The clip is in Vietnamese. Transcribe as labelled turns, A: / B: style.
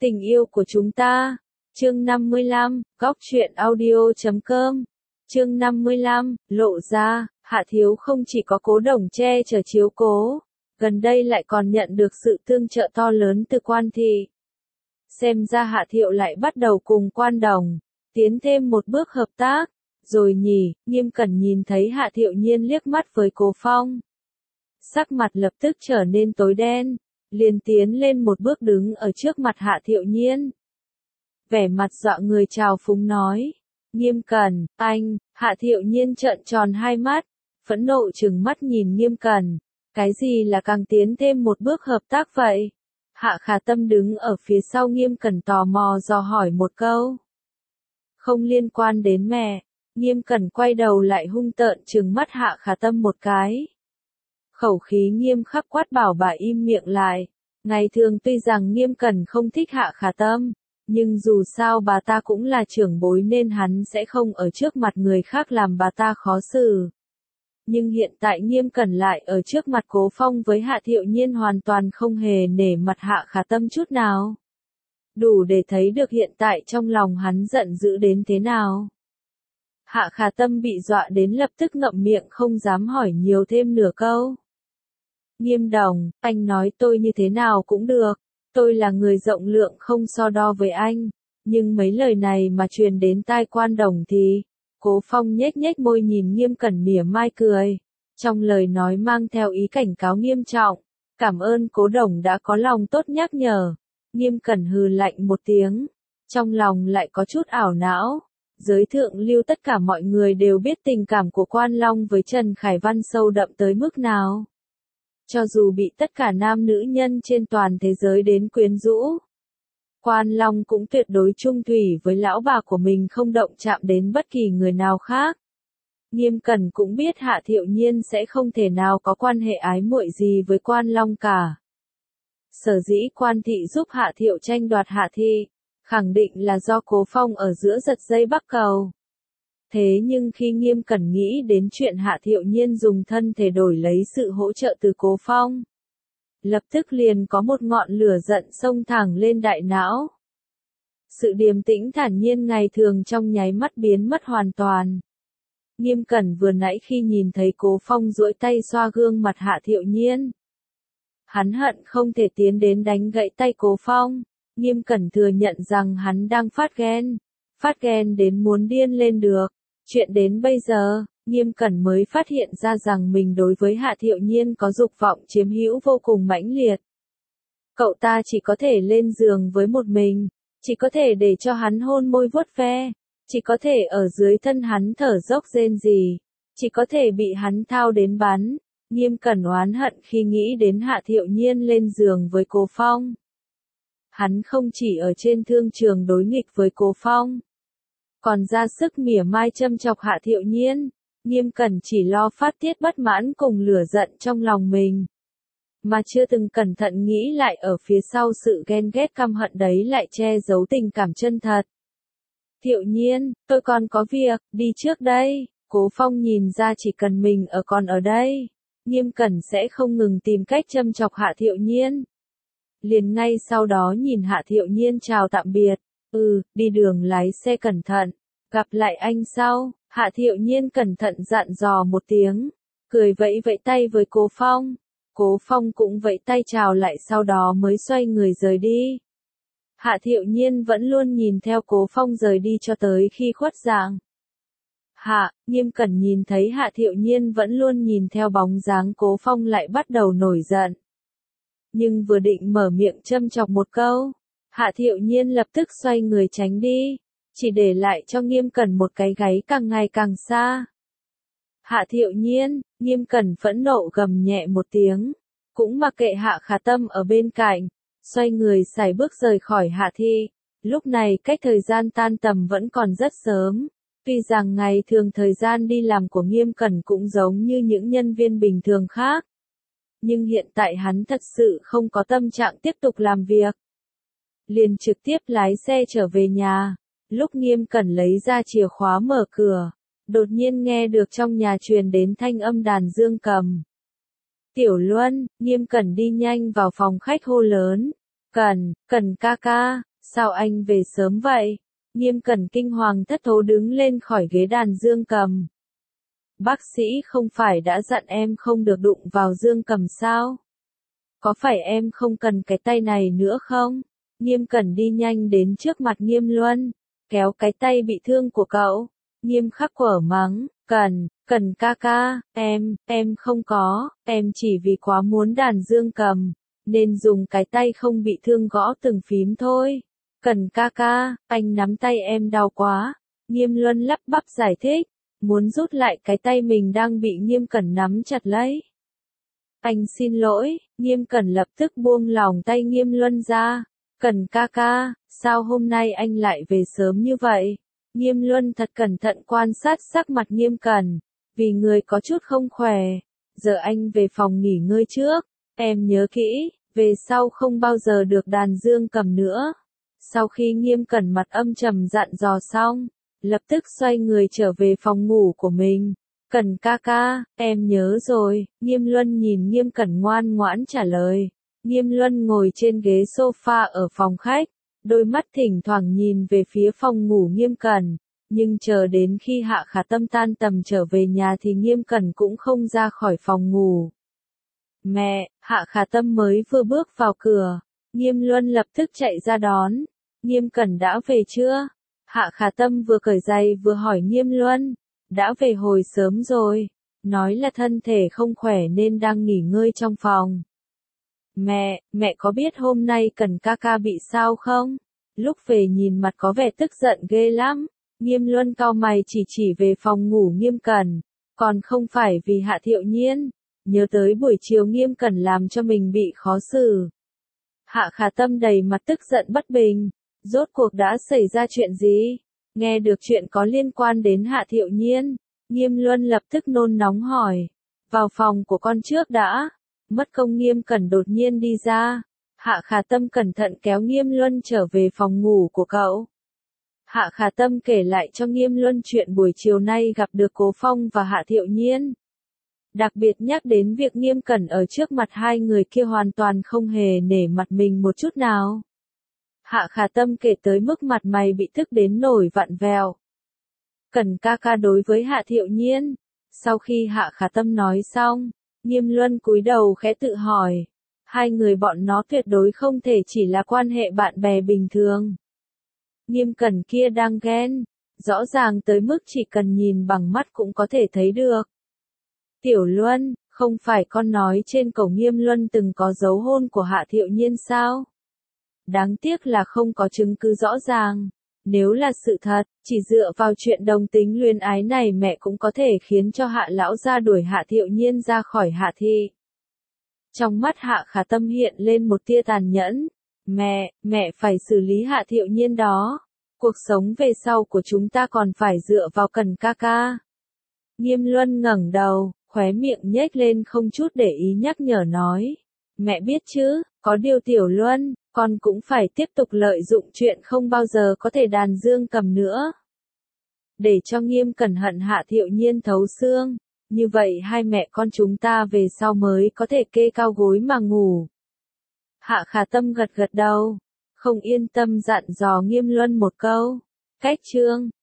A: Tình yêu của chúng ta. Chương 55, góc truyện audio.com. Chương 55, lộ ra, Hạ Thiếu không chỉ có Cố Đồng che chở chiếu cố, gần đây lại còn nhận được sự tương trợ to lớn từ Quan thị. Xem ra Hạ Thiệu lại bắt đầu cùng Quan Đồng tiến thêm một bước hợp tác, rồi nhỉ. Nghiêm Cẩn nhìn thấy Hạ Thiệu Nhiên liếc mắt với Cố Phong, sắc mặt lập tức trở nên tối đen, liền tiến lên một bước đứng ở trước mặt Hạ Thiệu Nhiên. Vẻ mặt dọa người trào phúng nói, Nghiêm Cẩn, anh. Hạ Thiệu Nhiên trợn tròn hai mắt, phẫn nộ trừng mắt nhìn Nghiêm Cẩn, cái gì là càng tiến thêm một bước hợp tác vậy? Hạ Khả Tâm đứng ở phía sau Nghiêm Cẩn tò mò dò hỏi một câu. Không liên quan đến mẹ. Nghiêm Cẩn quay đầu lại hung tợn trừng mắt Hạ Khả Tâm một cái. Khẩu khí nghiêm khắc quát bảo bà im miệng lại. Ngày thường tuy rằng Nghiêm Cẩn không thích Hạ Khả Tâm, nhưng dù sao bà ta cũng là trưởng bối nên hắn sẽ không ở trước mặt người khác làm bà ta khó xử. Nhưng hiện tại Nghiêm Cẩn lại ở trước mặt Cố Phong với Hạ Thiệu Nhiên hoàn toàn không hề nể mặt Hạ Khả Tâm chút nào. Đủ để thấy được hiện tại trong lòng hắn giận dữ đến thế nào. Hạ Khả Tâm bị dọa đến lập tức ngậm miệng không dám hỏi nhiều thêm nửa câu. Nghiêm Đồng, anh nói tôi như thế nào cũng được. Tôi là người rộng lượng không so đo với anh. Nhưng mấy lời này mà truyền đến tai Quan Đồng thì... Cố Phong nhếch nhếch môi nhìn Nghiêm Cẩn mỉa mai cười. Trong lời nói mang theo ý cảnh cáo nghiêm trọng. Cảm ơn Cố Đồng đã có lòng tốt nhắc nhở. Nghiêm Cẩn hừ lạnh một tiếng. Trong lòng lại có chút ảo não. Giới thượng lưu tất cả mọi người đều biết tình cảm của Quan Long với Trần Khải Văn sâu đậm tới mức nào. Cho dù bị tất cả nam nữ nhân trên toàn thế giới đến quyến rũ, Quan Long cũng tuyệt đối trung thủy với lão bà của mình không động chạm đến bất kỳ người nào khác. Nghiêm Cẩn cũng biết Hạ Thiệu Nhiên sẽ không thể nào có quan hệ ái muội gì với Quan Long cả. Sở dĩ Quan thị giúp Hạ Thiệu tranh đoạt Hạ thị, khẳng định là do Cố Phong ở giữa giật dây bắc cầu. Thế nhưng khi Nghiêm Cẩn nghĩ đến chuyện Hạ Thiệu Nhiên dùng thân thể đổi lấy sự hỗ trợ từ Cố Phong, lập tức liền có một ngọn lửa giận xông thẳng lên đại não. Sự điềm tĩnh thản nhiên ngày thường trong nháy mắt biến mất hoàn toàn. Nghiêm Cẩn vừa nãy khi nhìn thấy Cố Phong duỗi tay xoa gương mặt Hạ Thiệu Nhiên, hắn hận không thể tiến đến đánh gãy tay Cố Phong. Nghiêm Cẩn thừa nhận rằng hắn đang phát ghen đến muốn điên lên được. Chuyện đến bây giờ, Nghiêm Cẩn mới phát hiện ra rằng mình đối với Hạ Thiệu Nhiên có dục vọng chiếm hữu vô cùng mãnh liệt. Cậu ta chỉ có thể lên giường với một mình, chỉ có thể để cho hắn hôn môi vuốt ve, chỉ có thể ở dưới thân hắn thở dốc rên rỉ, chỉ có thể bị hắn thao đến bắn. Nghiêm Cẩn oán hận khi nghĩ đến Hạ Thiệu Nhiên lên giường với Cố Phong. Hắn không chỉ ở trên thương trường đối nghịch với Cố Phong, còn ra sức mỉa mai châm chọc Hạ Thiệu Nhiên. Nghiêm Cẩn chỉ lo phát tiết bất mãn cùng lửa giận trong lòng mình, mà chưa từng cẩn thận nghĩ lại ở phía sau sự ghen ghét căm hận đấy lại che giấu tình cảm chân thật. Thiệu Nhiên, tôi còn có việc, đi trước đây. Cố Phong nhìn ra chỉ cần mình còn ở đây, Nghiêm Cẩn sẽ không ngừng tìm cách châm chọc Hạ Thiệu Nhiên. Liền ngay sau đó nhìn Hạ Thiệu Nhiên chào tạm biệt. Đi đường lái xe cẩn thận, gặp lại anh sau. Hạ Thiệu Nhiên cẩn thận dặn dò một tiếng, cười vẫy vẫy tay với Cố Phong. Cố Phong cũng vẫy tay chào lại sau đó mới xoay người rời đi. Hạ Thiệu Nhiên vẫn luôn nhìn theo Cố Phong rời đi cho tới khi khuất dạng. Nghiêm Cẩn nhìn thấy Hạ Thiệu Nhiên vẫn luôn nhìn theo bóng dáng Cố Phong lại bắt đầu nổi giận. Nhưng vừa định mở miệng châm chọc một câu, Hạ Thiệu Nhiên lập tức xoay người tránh đi, chỉ để lại cho Nghiêm Cẩn một cái gáy càng ngày càng xa. Hạ Thiệu Nhiên, Nghiêm Cẩn phẫn nộ gầm nhẹ một tiếng, cũng mặc kệ Hạ Khả Tâm ở bên cạnh, xoay người sải bước rời khỏi Hạ thị. Lúc này cách thời gian tan tầm vẫn còn rất sớm, tuy rằng ngày thường thời gian đi làm của Nghiêm Cẩn cũng giống như những nhân viên bình thường khác, nhưng hiện tại hắn thật sự không có tâm trạng tiếp tục làm việc, liền trực tiếp lái xe trở về nhà. Lúc Nghiêm Cẩn lấy ra chìa khóa mở cửa, đột nhiên nghe được trong nhà truyền đến thanh âm đàn dương cầm. Tiểu Luân. Nghiêm Cẩn đi nhanh vào phòng khách hô lớn, Cẩn ca ca. Sao anh về sớm vậy? Nghiêm Cẩn kinh hoàng thất thố đứng lên khỏi ghế đàn dương cầm. Bác sĩ không phải đã dặn em không được đụng vào dương cầm sao? Có phải em không cần cái tay này nữa không? Nghiêm Cẩn đi nhanh đến trước mặt Nghiêm Luân, kéo cái tay bị thương của cậu. Nghiêm khắc quở mắng, Cẩn ca ca, em không có, em chỉ vì quá muốn đàn dương cầm, nên dùng cái tay không bị thương gõ từng phím thôi. Cẩn ca ca, anh nắm tay em đau quá. Nghiêm Luân lắp bắp giải thích, muốn rút lại cái tay mình đang bị Nghiêm Cẩn nắm chặt lấy. Anh xin lỗi, Nghiêm Cẩn lập tức buông lỏng tay Nghiêm Luân ra. Cẩn ca ca, sao hôm nay anh lại về sớm như vậy? Nghiêm Luân thật cẩn thận quan sát sắc mặt Nghiêm Cẩn, vì người có chút không khỏe. Giờ anh về phòng nghỉ ngơi trước, em nhớ kỹ, về sau không bao giờ được đàn dương cầm nữa. Sau khi Nghiêm Cẩn mặt âm trầm dặn dò xong, lập tức xoay người trở về phòng ngủ của mình. Cẩn ca ca, em nhớ rồi. Nghiêm Luân nhìn Nghiêm Cẩn ngoan ngoãn trả lời. Nghiêm Luân ngồi trên ghế sofa ở phòng khách, đôi mắt thỉnh thoảng nhìn về phía phòng ngủ Nghiêm Cẩn, nhưng chờ đến khi Hạ Khả Tâm tan tầm trở về nhà thì Nghiêm Cẩn cũng không ra khỏi phòng ngủ. Mẹ, Hạ Khả Tâm mới vừa bước vào cửa, Nghiêm Luân lập tức chạy ra đón. Nghiêm Cẩn đã về chưa? Hạ Khả Tâm vừa cởi giày vừa hỏi Nghiêm Luân. Đã về hồi sớm rồi, nói là thân thể không khỏe nên đang nghỉ ngơi trong phòng. Mẹ có biết hôm nay Cẩn ca ca bị sao không? Lúc về nhìn mặt có vẻ tức giận ghê lắm. Nghiêm Luân cau mày chỉ về phòng ngủ Nghiêm Cẩn, còn không phải vì Hạ Thiệu Nhiên. Nhớ tới buổi chiều Nghiêm Cẩn làm cho mình bị khó xử. Hạ Khả Tâm đầy mặt tức giận bất bình. Rốt cuộc đã xảy ra chuyện gì? Nghe được chuyện có liên quan đến Hạ Thiệu Nhiên, Nghiêm Luân lập tức nôn nóng hỏi. Vào phòng của con trước đã. Mất công Nghiêm Cẩn đột nhiên đi ra. Hạ Khả Tâm cẩn thận kéo Nghiêm Luân trở về phòng ngủ của cậu. Hạ Khả Tâm kể lại cho Nghiêm Luân chuyện buổi chiều nay gặp được Cố Phong và Hạ Thiệu Nhiên. Đặc biệt nhắc đến việc Nghiêm Cẩn ở trước mặt hai người kia hoàn toàn không hề nể mặt mình một chút nào. Hạ Khả Tâm kể tới mức mặt mày bị tức đến nổi vặn vẹo. Cẩn ca ca đối với Hạ Thiệu Nhiên. Sau khi Hạ Khả Tâm nói xong, Nghiêm Luân cúi đầu khẽ tự hỏi. Hai người bọn nó tuyệt đối không thể chỉ là quan hệ bạn bè bình thường. Nghiêm Cẩn kia đang ghen, rõ ràng tới mức chỉ cần nhìn bằng mắt cũng có thể thấy được. Tiểu Luân, không phải con nói trên cổng Nghiêm Luân từng có dấu hôn của Hạ Thiệu Nhiên sao? Đáng tiếc là không có chứng cứ rõ ràng. Nếu là sự thật, chỉ dựa vào chuyện đồng tính luyến ái này mẹ cũng có thể khiến cho Hạ lão gia đuổi Hạ Thiệu Nhiên ra khỏi Hạ thị. Trong mắt Hạ Khả Tâm hiện lên một tia tàn nhẫn. Mẹ phải xử lý Hạ Thiệu Nhiên đó. Cuộc sống về sau của chúng ta còn phải dựa vào Cẩn ca ca. Nghiêm Luân ngẩng đầu, khóe miệng nhếch lên không chút để ý nhắc nhở nói. Mẹ biết chứ, có điều Tiểu Luân, con cũng phải tiếp tục lợi dụng chuyện không bao giờ có thể đàn dương cầm nữa. Để cho Nghiêm Cẩn hận Hạ Thiệu Nhiên thấu xương, như vậy hai mẹ con chúng ta về sau mới có thể kê cao gối mà ngủ. Hạ Khả Tâm gật gật đầu, không yên tâm dặn dò Nghiêm Luân một câu. Cách chương